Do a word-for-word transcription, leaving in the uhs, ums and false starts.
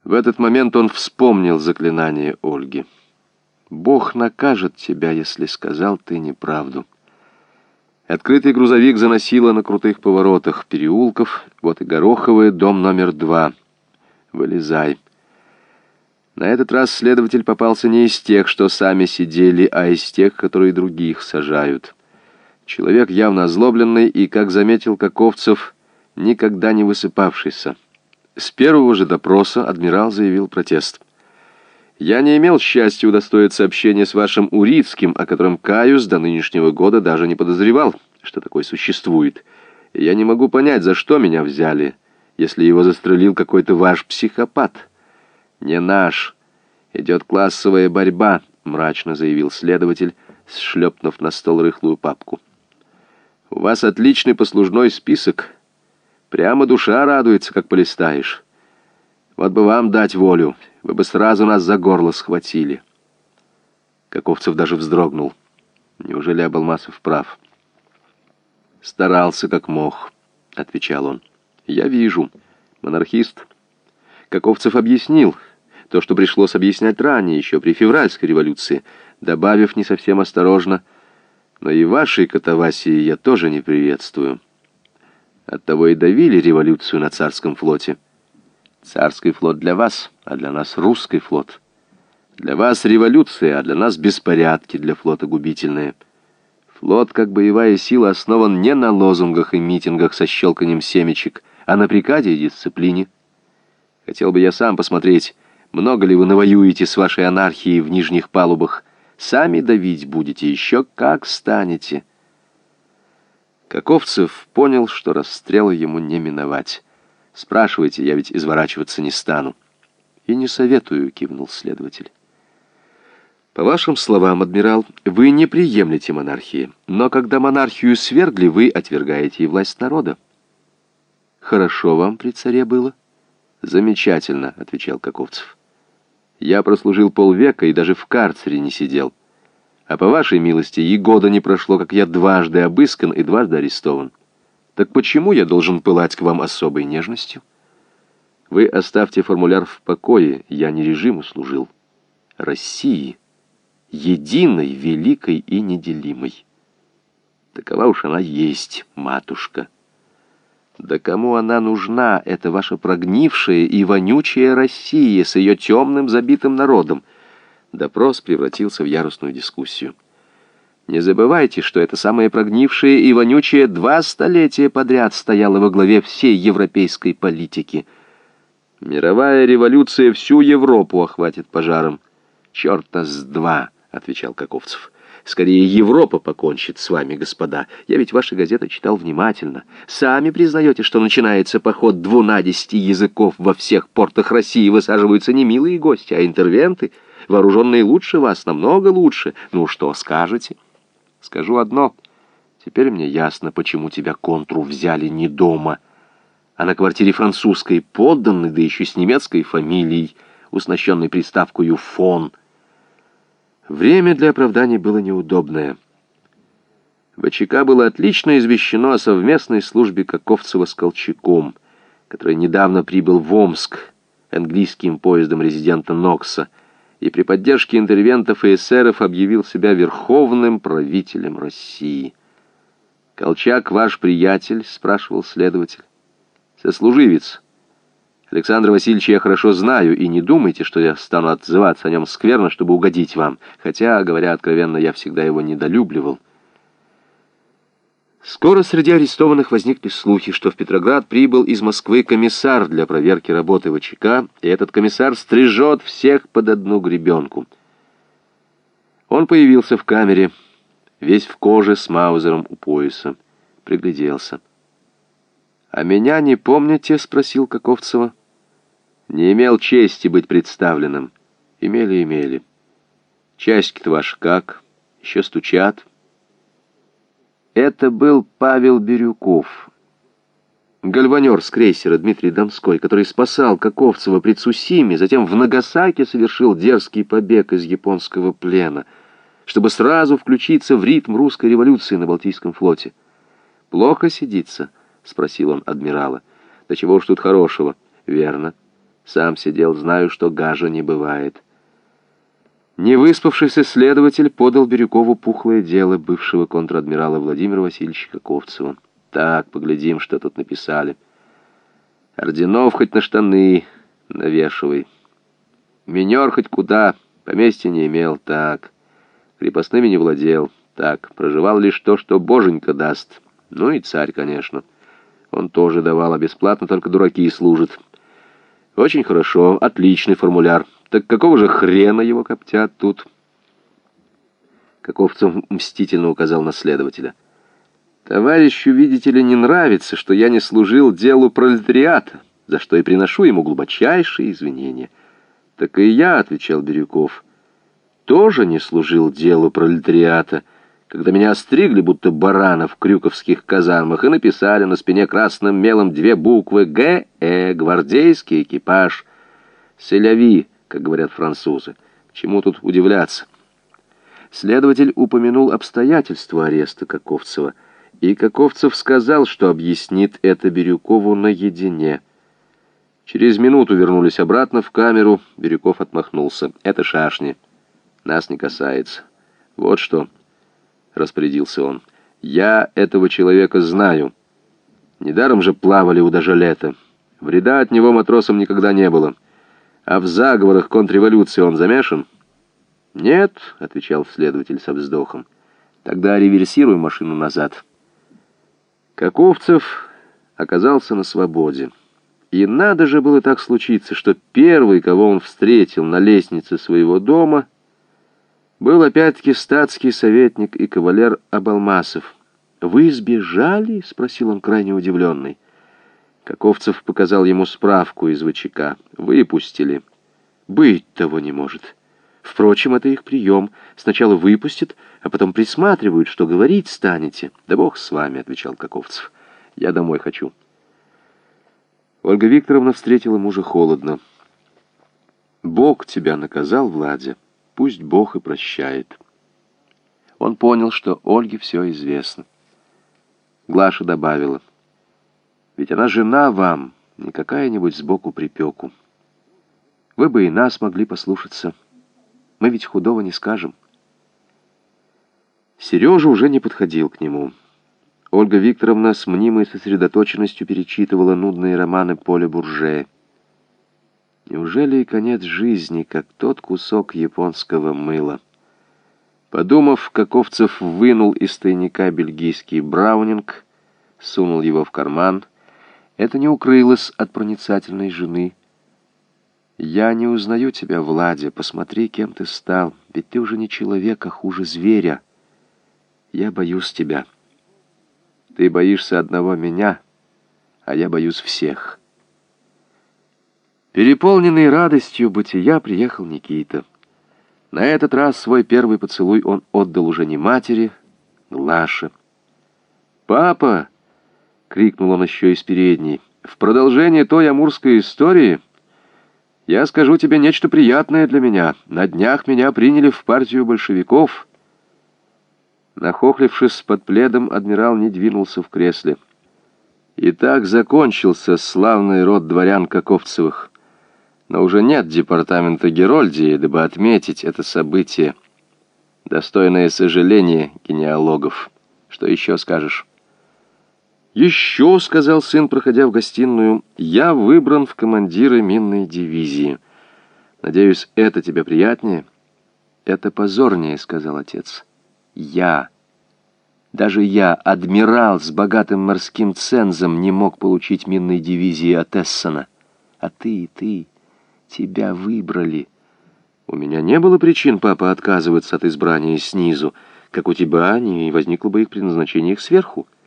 В этот момент он вспомнил заклинание Ольги. «Бог накажет тебя, если сказал ты неправду». Открытый грузовик заносило на крутых поворотах переулков. Вот и Гороховый, дом номер два. «Вылезай». На этот раз следователь попался не из тех, что сами сидели, а из тех, которые других сажают. Человек явно озлобленный и, как заметил Каковцев, никогда не высыпавшийся. С первого же допроса адмирал заявил протест. «Я не имел счастья удостоиться общения с вашим Урицким, о котором, каюсь, до нынешнего года даже не подозревал, что такое существует. И я не могу понять, за что меня взяли, если его застрелил какой-то ваш психопат». «Не наш. Идет классовая борьба», — мрачно заявил следователь, шлепнув на стол рыхлую папку. «У вас отличный послужной список. Прямо душа радуется, как полистаешь. Вот бы вам дать волю, вы бы сразу нас за горло схватили». Каковцев даже вздрогнул. Неужели Абалмасов прав? «Старался как мог», — отвечал он. «Я вижу. Монархист». Каковцев объяснил то, что пришлось объяснять ранее, еще при февральской революции, добавив не совсем осторожно: «Но и вашей катавасии я тоже не приветствую. Оттого и давили революцию на царском флоте. Царский флот для вас, а для нас русский флот. Для вас революция, а для нас беспорядки, для флота губительные. Флот, как боевая сила, основан не на лозунгах и митингах со щелканием семечек, а на приказе и дисциплине. Хотел бы я сам посмотреть, много ли вы навоюете с вашей анархией в нижних палубах. Сами давить будете, еще как станете». Каковцев понял, что расстрела ему не миновать. «Спрашивайте, я ведь изворачиваться не стану». «И не советую», — кивнул следователь. «По вашим словам, адмирал, вы не приемлете монархии, но когда монархию свергли, вы отвергаете и власть народа. Хорошо вам при царе было?» «Замечательно», — отвечал Каковцев. «Я прослужил полвека и даже в карцере не сидел. А по вашей милости и года не прошло, как я дважды обыскан и дважды арестован. Так почему я должен пылать к вам особой нежностью? Вы оставьте формуляр в покое, я не режиму служил. России, единой, великой и неделимой. Такова уж она есть, матушка. Да кому она нужна, эта ваша прогнившая и вонючая Россия с ее темным забитым народом?» Допрос превратился в яростную дискуссию. «Не забывайте, что эта самая прогнившая и вонючая два столетия подряд стояла во главе всей европейской политики. Мировая революция всю Европу охватит пожаром». «Черта с два», — отвечал Каковцев. «Скорее Европа покончит с вами, господа. Я ведь ваши газеты читал внимательно. Сами признаете, что начинается поход двунадесяти языков. Во всех портах России высаживаются не милые гости, а интервенты, вооруженные лучше вас, намного лучше. Ну, что скажете?» «Скажу одно. Теперь мне ясно, почему тебя контру взяли не дома, а на квартире французской подданной, да еще с немецкой фамилией, уснащенной приставкою «фон». Время для оправданий было неудобное. ВЧК было отлично извещено о совместной службе Каковцева с Колчаком, который недавно прибыл в Омск английским поездом резидента Нокса и при поддержке интервентов и эсеров объявил себя верховным правителем России. «Колчак ваш приятель?» — спрашивал следователь. «Сослуживец. Александра Васильевича я хорошо знаю, и не думайте, что я стану отзываться о нем скверно, чтобы угодить вам, хотя, говоря откровенно, я всегда его недолюбливал». Скоро среди арестованных возникли слухи, что в Петроград прибыл из Москвы комиссар для проверки работы ВЧК, и этот комиссар стрижет всех под одну гребенку. Он появился в камере, весь в коже, с маузером у пояса. Пригляделся. «А меня не помните?» — спросил Каковцева. «Не имел чести быть представленным». «Имели, имели. Часики-то ваши как? Еще стучат?» Это был Павел Бирюков, гальванер с крейсера Дмитрий Донской, который спасал Каковцева при Цусиме, затем в Нагасаки совершил дерзкий побег из японского плена, чтобы сразу включиться в ритм русской революции на Балтийском флоте. «Плохо сидится?» — спросил он адмирала. «Да чего уж тут хорошего?» «Верно. Сам сидел, знаю, что гажа не бывает. Невыспавшийся следователь подал Бирюкову пухлое дело бывшего контр-адмирала Владимира Васильевича Каковцева. Так, поглядим, что тут написали. Орденов хоть на штаны навешивай. Минер хоть куда, поместья не имел, так. Крепостными не владел, так. Проживал лишь то, что боженька даст. Ну и царь, конечно. Он тоже давал, а бесплатно только дураки служат. Очень хорошо, отличный формуляр. Так какого же хрена его коптят тут? Каковцев мстительно указал на следователя. Товарищу, видите ли, не нравится, что я не служил делу пролетариата, за что и приношу ему глубочайшие извинения. Так и я, отвечал Бирюков, тоже не служил делу пролетариата, когда меня остригли, будто барана в крюковских казармах, и написали на спине красным мелом две буквы «Г Э», гвардейский экипаж. «Селяви», как говорят французы. К чему тут удивляться? Следователь упомянул обстоятельства ареста Каковцева, и Каковцев сказал, что объяснит это Бирюкову наедине. Через минуту вернулись обратно в камеру. Бирюков отмахнулся. «Это шашни. Нас не касается. Вот что», — распорядился он. «Я этого человека знаю. Недаром же плавали у Дажалета. Вреда от него матросам никогда не было. А в заговорах контрреволюции он замешан?» «Нет», — отвечал следователь со вздохом. «Тогда реверсируй машину назад». Каковцев оказался на свободе. И надо же было так случиться, что первый, кого он встретил на лестнице своего дома, был опять-таки статский советник и кавалер Абалмасов. «Вы сбежали?» — спросил он, крайне удивленный. Каковцев показал ему справку из ВЧК. «Выпустили». «Быть того не может. Впрочем, это их прием. Сначала выпустят, а потом присматривают, что говорить станете». «Да бог с вами», — отвечал Каковцев. «Я домой хочу». Ольга Викторовна встретила мужа холодно. «Бог тебя наказал, Владя. Пусть Бог и прощает». Он понял, что Ольге все известно. Глаша добавила: «Ведь она жена вам, не какая-нибудь сбоку припеку. Вы бы и нас могли послушаться. Мы ведь худого не скажем». Сережа уже не подходил к нему. Ольга Викторовна с мнимой сосредоточенностью перечитывала нудные романы Поля Бурже. Неужели и конец жизни, как тот кусок японского мыла? Подумав, Каковцев вынул из тайника бельгийский браунинг, сунул его в карман. Это не укрылось от проницательной жены. «Я не узнаю тебя, Владя. Посмотри, кем ты стал. Ведь ты уже не человек, а хуже зверя. Я боюсь тебя. Ты боишься одного меня, а я боюсь всех». Переполненный радостью бытия приехал Никита. На этот раз свой первый поцелуй он отдал уже не матери, Глаше. «Папа!» — крикнул он еще из передней. «В продолжение той амурской истории я скажу тебе нечто приятное для меня. На днях меня приняли в партию большевиков». Нахохлившись под пледом, адмирал не двинулся в кресле. И так закончился славный род дворян Каковцевых. Но уже нет департамента Герольдии, дабы отметить это событие, достойное сожаления генеалогов. Что еще скажешь? «Еще, — сказал сын, проходя в гостиную, — я выбран в командиры минной дивизии. Надеюсь, это тебе приятнее?» «Это позорнее, — сказал отец. Я, даже я, адмирал с богатым морским цензом, не мог получить минной дивизии от Эссена. А ты, ты, тебя выбрали». «У меня не было причин, папа, отказываться от избрания снизу. Как у тебя, не возникло бы их при назначениях сверху».